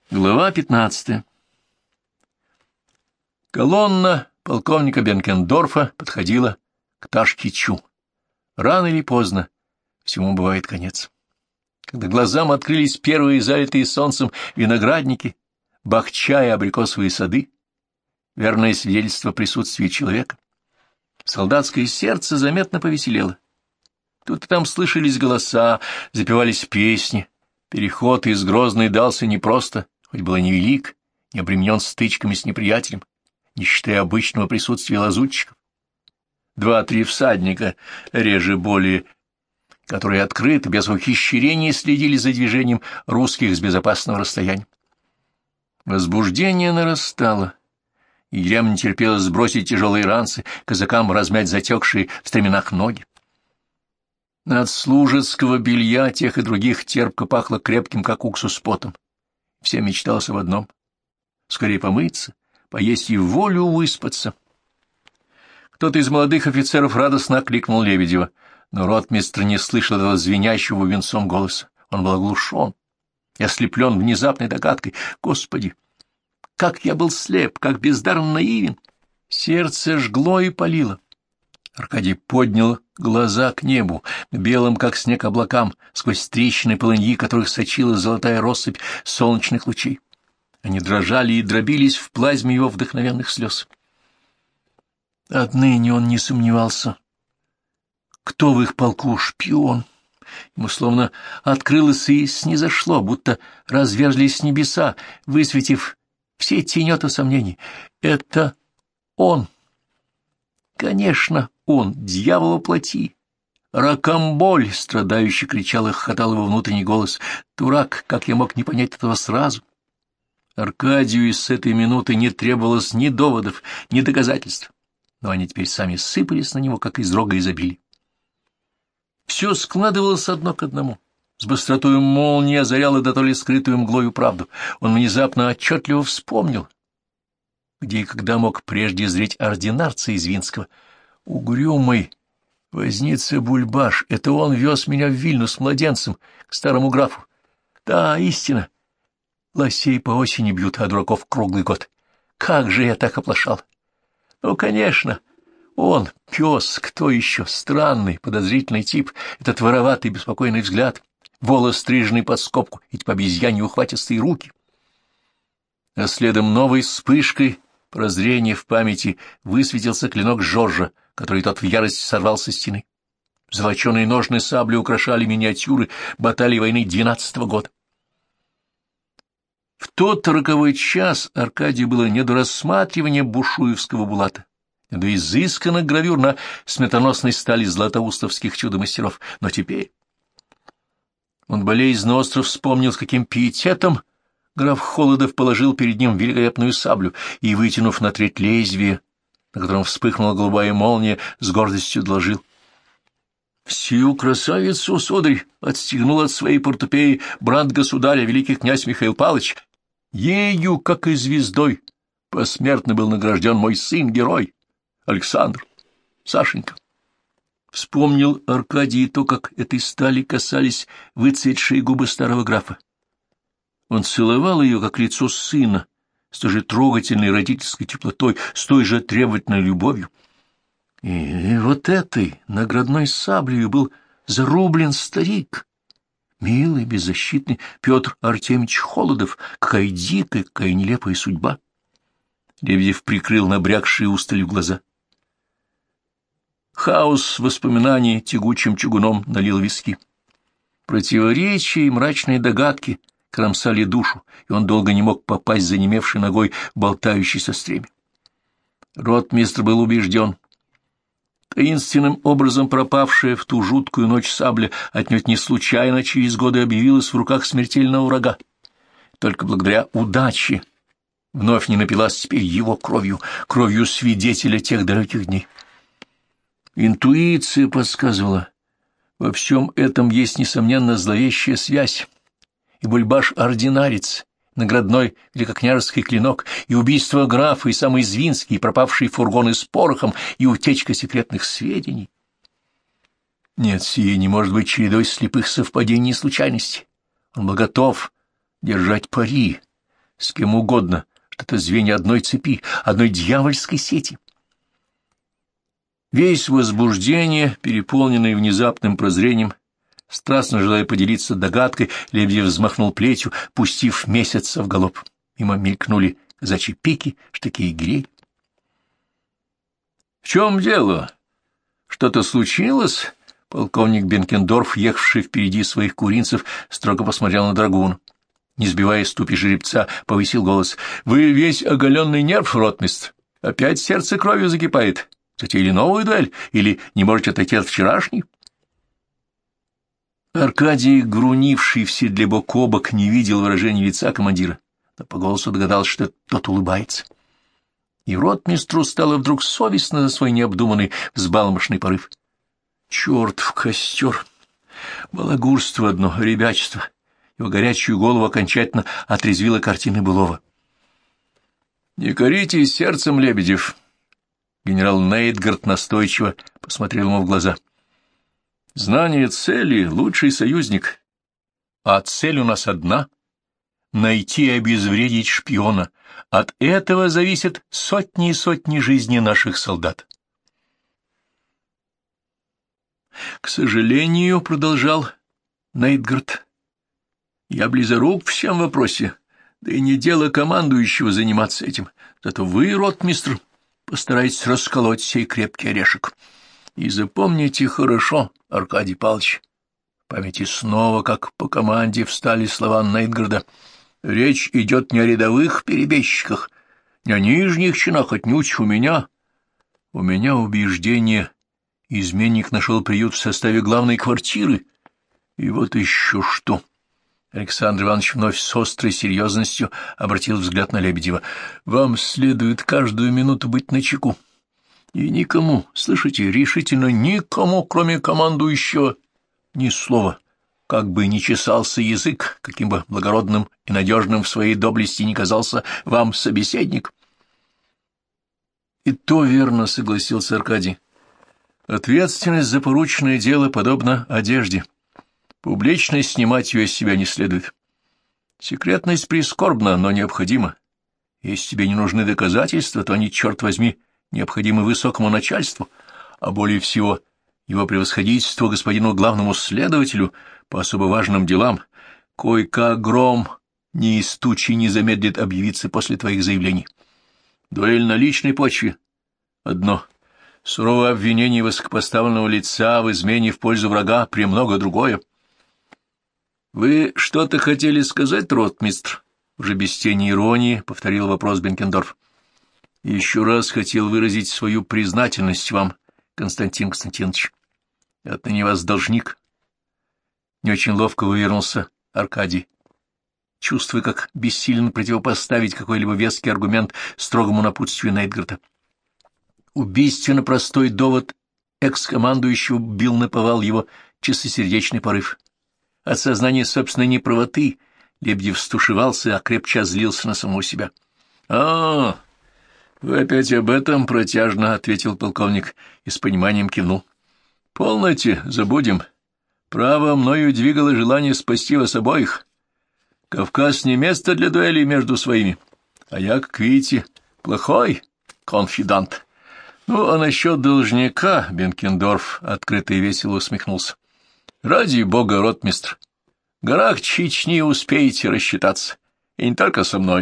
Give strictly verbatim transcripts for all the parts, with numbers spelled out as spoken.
Глава пятнадцатая. Колонна полковника Бенкендорфа подходила к Ташкичу. Рано или поздно всему бывает конец. Когда глазам открылись первые залитые солнцем виноградники, бахча и абрикосовые сады, верное свидетельство присутствия человека, солдатское сердце заметно повеселело. Тут и там слышались голоса, запевались песни. Переход из Грозной дался непросто, хоть было невелик, не обременен стычками с неприятелем, не считая обычного присутствия лазутчиков. Два-три всадника, реже более, которые открыто, без ухищрений следили за движением русских с безопасного расстояния. Возбуждение нарастало. Егерям не терпелось сбросить тяжелые ранцы, казакам размять затекшие в стременах ноги. От служецкого белья тех и других терпко пахло крепким, как уксус, потом. Всем мечталось об одном — скорее помыться, поесть и в волю выспаться. Кто-то из молодых офицеров радостно окликнул Лебедева, но ротмистр не слышал этого звенящего венцом голоса. Он был оглушен и ослеплен внезапной догадкой. Господи, как я был слеп, как бездарно наивен! Сердце жгло и палило. Аркадий поднял глаза к небу, к белым, как снег, облакам, сквозь трещины полыньи, которых сочилась золотая россыпь солнечных лучей. Они дрожали и дробились в плазме его вдохновенных слез. Отныне он не сомневался. Кто в их полку шпион? Ему словно открылось и снизошло, будто разверзлись небеса, высветив все тенета сомнений. Это он. Конечно, он, дьявол воплоти. «Ракомболь!» — страдающий кричал и хохотал его внутренний голос. «Дурак, как я мог не понять этого сразу?» Аркадию с этой минуты не требовалось ни доводов, ни доказательств, но они теперь сами сыпались на него, как из рога изобилия. Все складывалось одно к одному. С быстротой молнии озаряло да то ли скрытую мглою правду. Он внезапно отчетливо вспомнил, где и когда мог прежде зреть ординарца из Винского. Угрюмый возница Бульбаш, это он вез меня в Вильну с младенцем к старому графу. Да, истина. Лосей по осени бьют, а дураков круглый год. Как же я так оплошал! Ну, конечно, он, пес, кто еще? Странный, подозрительный тип, этот вороватый, беспокойный взгляд, волос стриженный под скобку, эти по обезьяне ухватистые руки. А следом новой вспышкой прозрения в памяти высветился клинок Жоржа, который тот в ярости сорвал со стены. Золоченые ножны сабли украшали миниатюры баталий войны двенадцатого года. В тот роковой час Аркадию было не до рассматривания бушуевского булата, не до изысканных гравюр на смертоносной стали златоустовских чудо-мастеров, но теперь он болезненно остро вспомнил, с каким пиететом граф Холодов положил перед ним великолепную саблю и, вытянув на треть лезвие, на котором вспыхнула голубая молния, с гордостью доложил: «Сию красавицу, сударь, отстегнул от своей портупеи брат государя, великий князь Михаил Павлович. Ею, как и звездой, посмертно был награжден мой сын-герой, Александр, Сашенька». Вспомнил Аркадий то, как этой стали касались выцветшие губы старого графа. Он целовал ее, как лицо сына, с той же трогательной родительской теплотой, с той же требовательной любовью. И, и вот этой наградной саблею был зарублен старик, милый, беззащитный Петр Артемьевич Холодов. Какая дикая, какая нелепая судьба! Лебедев прикрыл набрякшие усталью глаза. Хаос воспоминаний тягучим чугуном налил виски. Противоречия и мрачные догадки кромсали душу, и он долго не мог попасть занемевшей ногой в болтающийся стремя. Ротмистр был убежден. Таинственным образом пропавшая в ту жуткую ночь сабля отнюдь не случайно через годы объявилась в руках смертельного врага. Только благодаря удаче вновь не напилась теперь его кровью, кровью свидетеля тех далеких дней. Интуиция подсказывала, во всем этом есть, несомненно, зловещая связь, и Бульбаш-ординарец, наградной великокняжеский клинок, и убийство графа, и самый Звинский, и пропавшие фургоны с порохом, и утечка секретных сведений. Нет, сие не может быть чередой слепых совпадений и случайностей. Он был готов держать пари, с кем угодно, что это звенья одной цепи, одной дьявольской сети. Весь возбуждение, переполненный внезапным прозрением, страстно желая поделиться догадкой, Лебедев взмахнул плетью, пустив месяца в галоп. Мимо мелькнули казачьи пики, штыки и гирей. — В чем дело? Что-то случилось? Полковник Бенкендорф, ехавший впереди своих куринцев, строго посмотрел на драгуна. Не сбивая ступи жеребца, повысил голос. — Вы весь оголенный нерв, ротмистр. Опять сердце кровью закипает. Затеяли новую дуэль? Или не можете отойти от вчерашней? Аркадий, грунивший в седле бок о бок, не видел выражения лица командира, но по голосу догадался, что тот улыбается. И ротмистру стало вдруг совестно за свой необдуманный взбалмошный порыв. Черт в костер! Балагурство одно, ребячество. Его горячую голову окончательно отрезвила картина былого. — Не коритесь сердцем, Лебедев! Генерал Нейтгард настойчиво посмотрел ему в глаза. — Знание цели — лучший союзник. А цель у нас одна — найти и обезвредить шпиона. От этого зависят сотни и сотни жизней наших солдат. — К сожалению, — продолжал Нейтгард, — я близорук в всем вопросе, да и не дело командующего заниматься этим. Зато вы, ротмистр, постарайтесь расколоть сей крепкий орешек. И запомните хорошо, Аркадий Павлович, в памяти снова, как по команде, встали слова Нейтгарда. Речь идет не о рядовых перебежчиках, не о нижних чинах, отнюдь у меня. У меня убеждение, изменник нашел приют в составе главной квартиры. И вот еще что. Александр Иванович вновь с острой серьезностью обратил взгляд на Лебедева. Вам следует каждую минуту быть начеку. И никому, слышите, решительно никому, кроме командующего, ни слова. Как бы ни чесался язык, каким бы благородным и надежным в своей доблести ни казался вам собеседник. И то верно, согласился Аркадий. Ответственность за порученное дело подобна одежде. Публично снимать ее с себя не следует. Секретность прискорбна, но необходима. Если тебе не нужны доказательства, то они, черт возьми, необходимы высокому начальству, а более всего его превосходительству господину главному следователю по особо важным делам. Кой-как гром ни из тучи не замедлит объявиться после твоих заявлений. Дуэль на личной почве — одно. Суровое обвинение высокопоставленного лица в измене в пользу врага — премного другое. — Вы что-то хотели сказать, ротмистр? — уже без тени иронии повторил вопрос Бенкендорф. — Еще раз хотел выразить свою признательность вам, Константин Константинович. Отныне вас должник. Не очень ловко вывернулся Аркадий, чувствуя, как бессилен противопоставить какой-либо веский аргумент строгому напутствию Нейтгарда. Убийственно простой довод экс-командующего бил наповал его чистосердечный порыв. От сознания собственной неправоты Лебедев стушевался, а крепче злился на самого себя. — А, вы опять об этом? — протяжно ответил полковник и с пониманием кивнул. — Полноте, забудем. Право мною двигало желание спасти вас обоих. Кавказ не место для дуэлей между своими, а я, как видите, плохой конфидант. Ну, а насчет должника, Бенкендорф открыто и весело усмехнулся. Ради бога, ротмистр, в горах Чечни успеете рассчитаться, и не только со мной.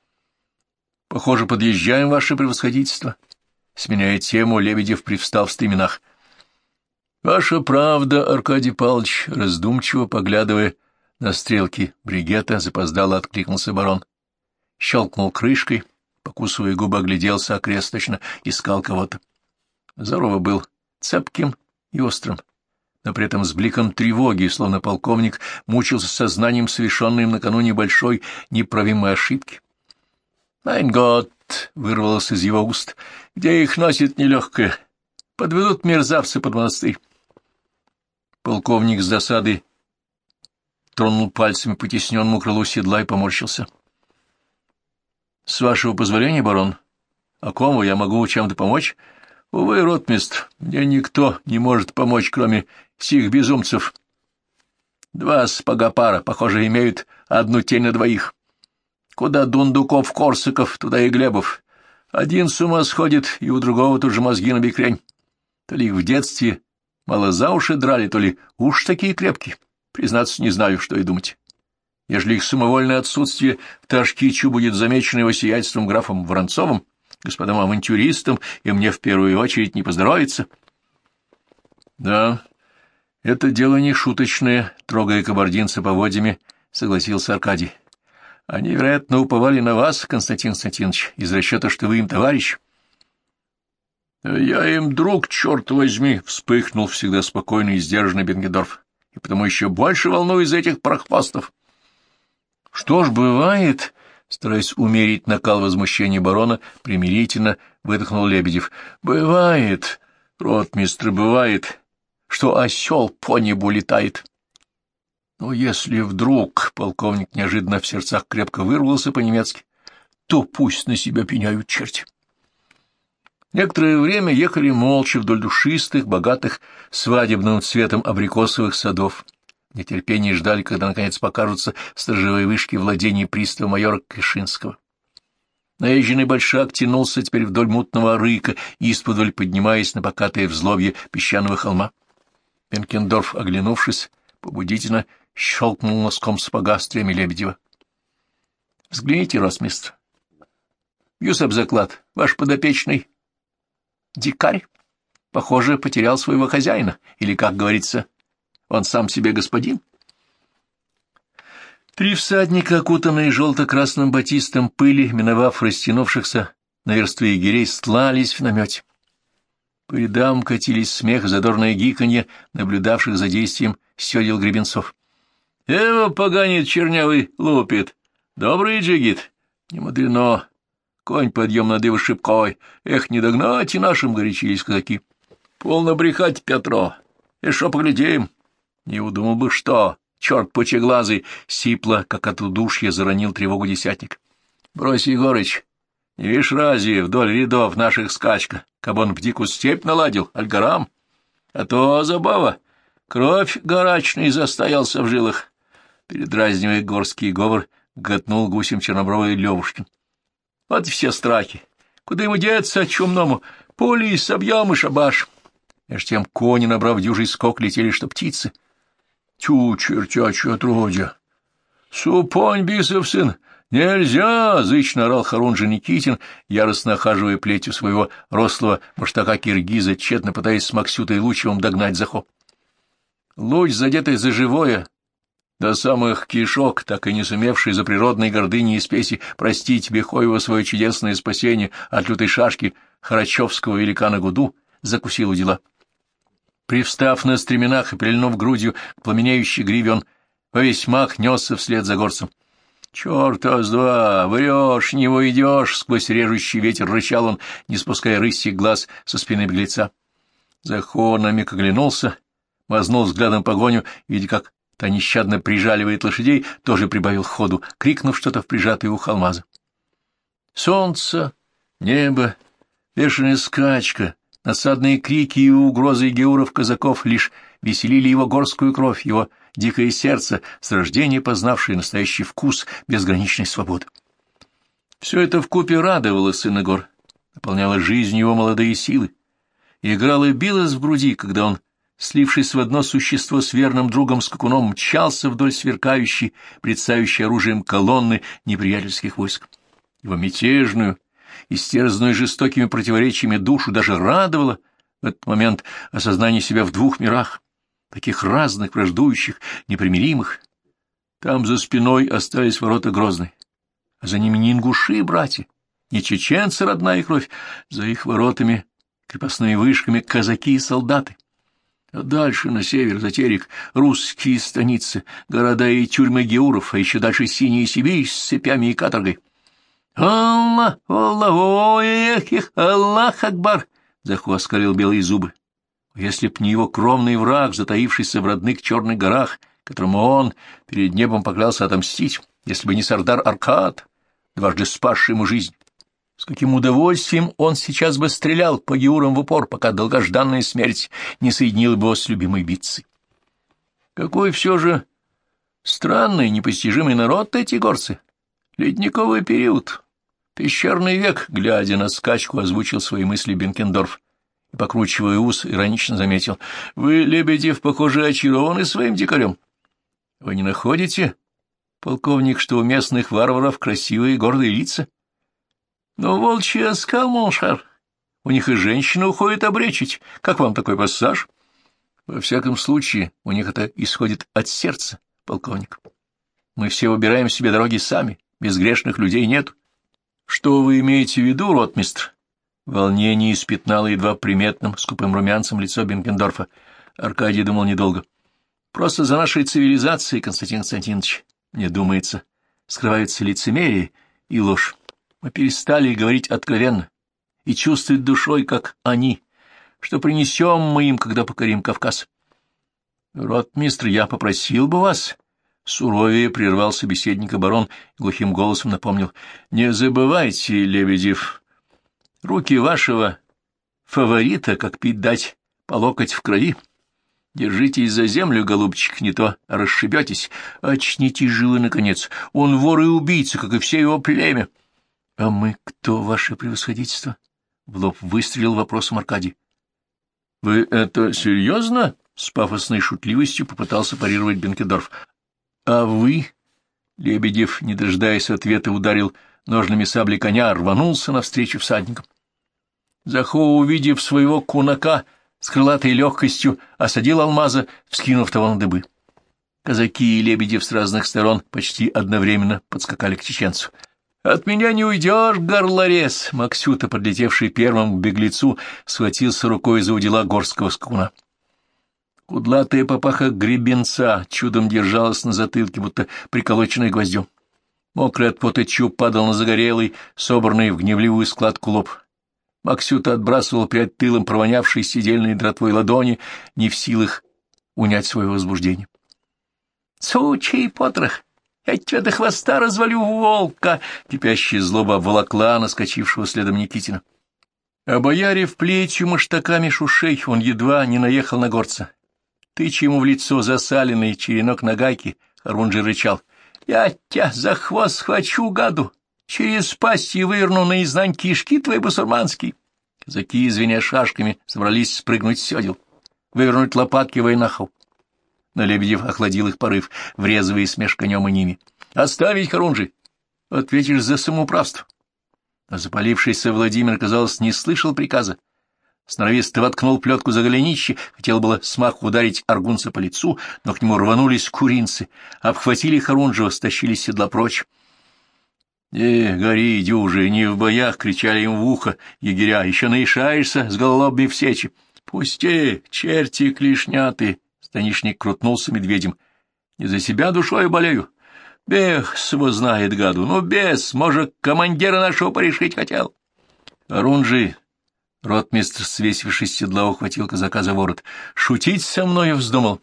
Похоже, подъезжаем, ваше превосходительство. Сменяя тему, Лебедев привстал в стременах. Ваша правда, Аркадий Павлович, раздумчиво поглядывая на стрелки бригета, запоздало откликнулся барон. Щелкнул крышкой, покусывая губы, огляделся окресточно, искал кого-то. Здорово был, цепким и острым, но при этом с бликом тревоги, словно полковник мучился сознанием совершенной им накануне большой неправимой ошибки. «Майн гот!» — вырвалось из его уст. «Где их носит нелегкое? Подведут мерзавцы под монастырь». Полковник с досады тронул пальцами по тесненному крылу седла и поморщился. — С вашего позволения, барон, а кому я могу чем-то помочь? Увы, ротмистр, мне никто не может помочь, кроме сих безумцев. Два спагопара, похоже, имеют одну тень на двоих. Куда Дундуков-Корсаков, туда и Глебов. Один с ума сходит, и у другого тут же мозги набекрень. То ли их в детстве мало за уши драли, то ли уж такие крепкие. Признаться, не знаю, что и думать. Ежели их самовольное отсутствие в Ташкичу будет замечено его сиятельством графом Воронцовым, господам авантюристам, и мне в первую очередь не поздоровится. — Да, это дело не шуточное, — трогая кабардинца поводьями, согласился Аркадий. — Они, вероятно, уповали на вас, Константин Константинович, из расчета, что вы им товарищ. — Я им друг, черт возьми, — вспыхнул всегда спокойный и сдержанный Бенгендорф, и потому еще больше волнуюсь за этих прохвостов. — Что ж, бывает, — стараясь умерить накал возмущения барона, примирительно выдохнул Лебедев. — Бывает, ротмистр, бывает, что осел по небу летает. Но если вдруг, — полковник неожиданно в сердцах крепко вырвался по-немецки, — то пусть на себя пеняют черти. Некоторое время ехали молча вдоль душистых, богатых свадебным цветом абрикосовых садов. В нетерпении ждали, когда, наконец, покажутся сторожевые вышки владений пристава майора Кишинского. Наезженный большак тянулся теперь вдоль мутного рыка, исподволь поднимаясь на покатое взлобье песчаного холма. Бенкендорф, оглянувшись, побудительно щелкнул носком сапога стремя Лебедева. — Взгляните, ротмистр. Бьюсь об заклад, ваш подопечный дикарь, похоже, потерял своего хозяина, или, как говорится, он сам себе господин. Три всадника, окутанные желто-красным батистом пыли, миновав растянувшихся на версту егерей, стлались в намете. По рядам катились смех, задорное гиканье, наблюдавших за действием сёдел гребенцов. — Эво, поганит чернявый, лупит. Добрый джигит. Не мудрено. Конь подъем над его шибкой. Эх, не догнать и нашим горячились казаки. Полно брехать, Петро. И шо поглядим? Не удумал бы, что... Черт пучеглазый! Сипло, как от удушья, заронил тревогу десятник. — Брось, Егорыч, не видишь разве вдоль рядов наших скачка, каб он в дикую степь наладил, альгарам? А то забава, кровь горачный застоялся в жилах. Передразнивая горский говор, готнул гусем чернобровый Левушкин. Вот и все страхи. Куда ему деться, чумному? Пулей собьем и шабаш. Меж тем кони, набрав дюжий скок, летели, что птицы. Тю, чертячье отродье! Супонь, бисов сын! Нельзя! — зычно орал Харунжий Никитин, яростно охаживая плетью своего рослого маштака-киргиза, тщетно пытаясь с Максютой Лучевым догнать Захо. Луч, задетый за живое, до самых кишок, так и не сумевший за природной гордыней и спеси простить Бехоева свое чудесное спасение от лютой шашки харачевского великана Гуду, закусил у дела. Привстав на стременах и прильнув грудью к пламенеющей гриве, он во весь мах несся вслед за горцем. — Черта с два! Врешь, не уйдешь! — сквозь режущий ветер рычал он, не спуская рысьих глаз со спины беглеца. Захо на миг оглянулся, мазнул взглядом погоню, видя, как та нещадно прижаливает лошадей, тоже прибавил ходу, крикнув что-то в прижатое ухо алмаза. Солнце, небо, бешеная скачка, насадные крики и угрозы геуров-казаков лишь веселили его горскую кровь, его дикое сердце, с рождения познавшее настоящий вкус безграничной свободы. Все это вкупе радовало сына гор, наполняло жизнью его молодые силы, и играло и билось в груди, когда он, слившись в одно существо с верным другом-скакуном, мчался вдоль сверкающей, предстающей оружием колонны неприятельских войск. Его мятежную, истерзанную жестокими противоречиями душу даже радовало в этот момент осознание себя в двух мирах, таких разных, враждующих, непримиримых. Там за спиной остались ворота Грозной, а за ними не ингуши, братья, не чеченцы, родная кровь, за их воротами, крепостными вышками казаки и солдаты. А дальше, на север, за Терек, русские станицы, города и тюрьмы геуров, а еще дальше Синяя Сибирь с цепями и каторгой. «Аллах! Аллах! Ой, эх, Аллах Акбар!» — Заху оскалил белые зубы. Если б не его кровный враг, затаившийся в родных черных горах, которому он перед небом поклялся отомстить, если бы не Сардар Аркад, дважды спасший ему жизнь, с каким удовольствием он сейчас бы стрелял по геурам в упор, пока долгожданная смерть не соединила бы его с любимой битцей. Какой все же странный, непостижимый народ эти горцы! Ледниковый период, пещерный век, глядя на скачку, озвучил свои мысли Бенкендорф и, покручивая ус, иронично заметил. — Вы, Лебедев, похоже, очарованы своим дикарем. — Вы не находите, полковник, что у местных варваров красивые и гордые лица? — Но волчий оскал, моншар. У них и женщины уходят обречить. Как вам такой пассаж? — Во всяком случае, у них это исходит от сердца, полковник. Мы все выбираем себе дороги сами, безгрешных людей нет. — Что вы имеете в виду, ротмистр? Волнение испятнало едва приметным, скупым румянцем лицо Бенкендорфа. Аркадий думал недолго. — Просто за нашей цивилизацией, Константин Константинович, мне думается, скрываются лицемерие и ложь. Мы перестали говорить откровенно и чувствовать душой, как они, что принесем мы им, когда покорим Кавказ. — Ротмистр, я попросил бы вас... Суровее прервал собеседника барон, глухим голосом напомнил. — Не забывайте, Лебедев, руки вашего фаворита, как пить дать, по локоть в крови. Держитесь за землю, голубчик, не то расшибетесь. Очнитесь же вы, наконец. Он вор и убийца, как и все его племя. — А мы кто, ваше превосходительство? — в лоб выстрелил вопросом Аркадий. — Вы это серьезно? — с пафосной шутливостью попытался парировать Бенкендорф. — А вы? — Лебедев, не дожидаясь ответа, ударил ножными сабли коня, рванулся навстречу всадникам. Захо, увидев своего кунака, с крылатой легкостью осадил Алмаза, вскинув того на дыбы. Казаки и Лебедев с разных сторон почти одновременно подскакали к чеченцу. — От меня не уйдешь, горлорез! Максюта, подлетевший первым к беглецу, схватился рукой за удила горского скакуна. Кудлатая папаха гребенца чудом держалась на затылке, будто приколоченной гвоздем. Мокрый от пота чуб падал на загорелый, собранный в гневливую складку лоб. Максюта отбрасывал перед тылом провонявшие сидельной дратвой ладони, не в силах унять свое возбуждение. — Сучий потрох! Я тебя до хвоста развалю, волка! Кипящая злоба обволокла наскочившего следом Никитина. Обоярив плетью маштаками шушей, он едва не наехал на горца. Тыча ему в лицо засаленный черенок нагайки, Харунжий рычал. — Я тебя за хвост схвачу, гаду! Через пасть и выверну наизнань кишки твои басурманские! Казаки, звеня шашками, собрались спрыгнуть с седел, вывернуть лопатки войнахов. Но Лебедев охладил их порыв, врезываясь меж конем и ними. — Оставить, Харунжий! Ответишь за самоуправство! А запалившийся Владимир, казалось, не слышал приказа. Сноровисто воткнул плетку за голенище, хотел было смаху ударить аргунца по лицу, но к нему рванулись куринцы, обхватили Харунжева, стащили с седла прочь. — Э, гори, дюжи, не в боях! — кричали им в ухо егеря. — Еще наишаешься с гололобной в сечи! — Пусти, черти клешняты! — станишник крутнулся медведем. — Не за себя душой болею. Бег его знает, гаду, ну бес, может, командира нашего порешить хотел. — Харунжий! Ротмистр, свесившись с седла, ухватил казака за ворот. — Шутить со мною вздумал?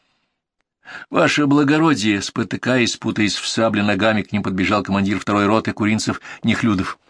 — Ваше благородие, спотыкаясь, путаясь в сабле ногами, к ним подбежал командир второй роты куринцев Нехлюдов.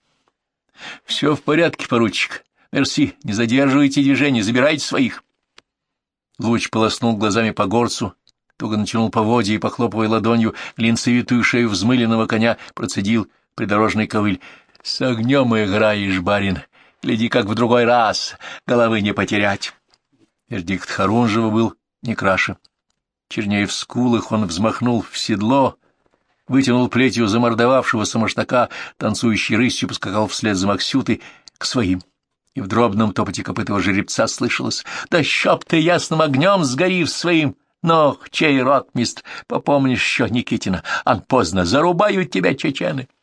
— Все в порядке, поручик. Мерси, не задерживайте движение, забирайте своих. Луч полоснул глазами по горцу, туго натянул поводья и, похлопывая ладонью глинцевитую шею взмыленного коня, процедил придорожный ковыль. — С огнем играешь, барин. Гляди, как в другой раз, головы не потерять. Вердикт Харунжева был не краше. Чернее в скулах он взмахнул в седло, вытянул плетью замордовавшегося маштака, танцующий рысью поскакал вслед за Максютой к своим. И в дробном топоте копытого жеребца слышалось: «Да чтоб ты ясным огнем сгорив своим! Но, чей ротмистр, попомнишь еще Никитина, ан поздно, зарубают тебя чечены!»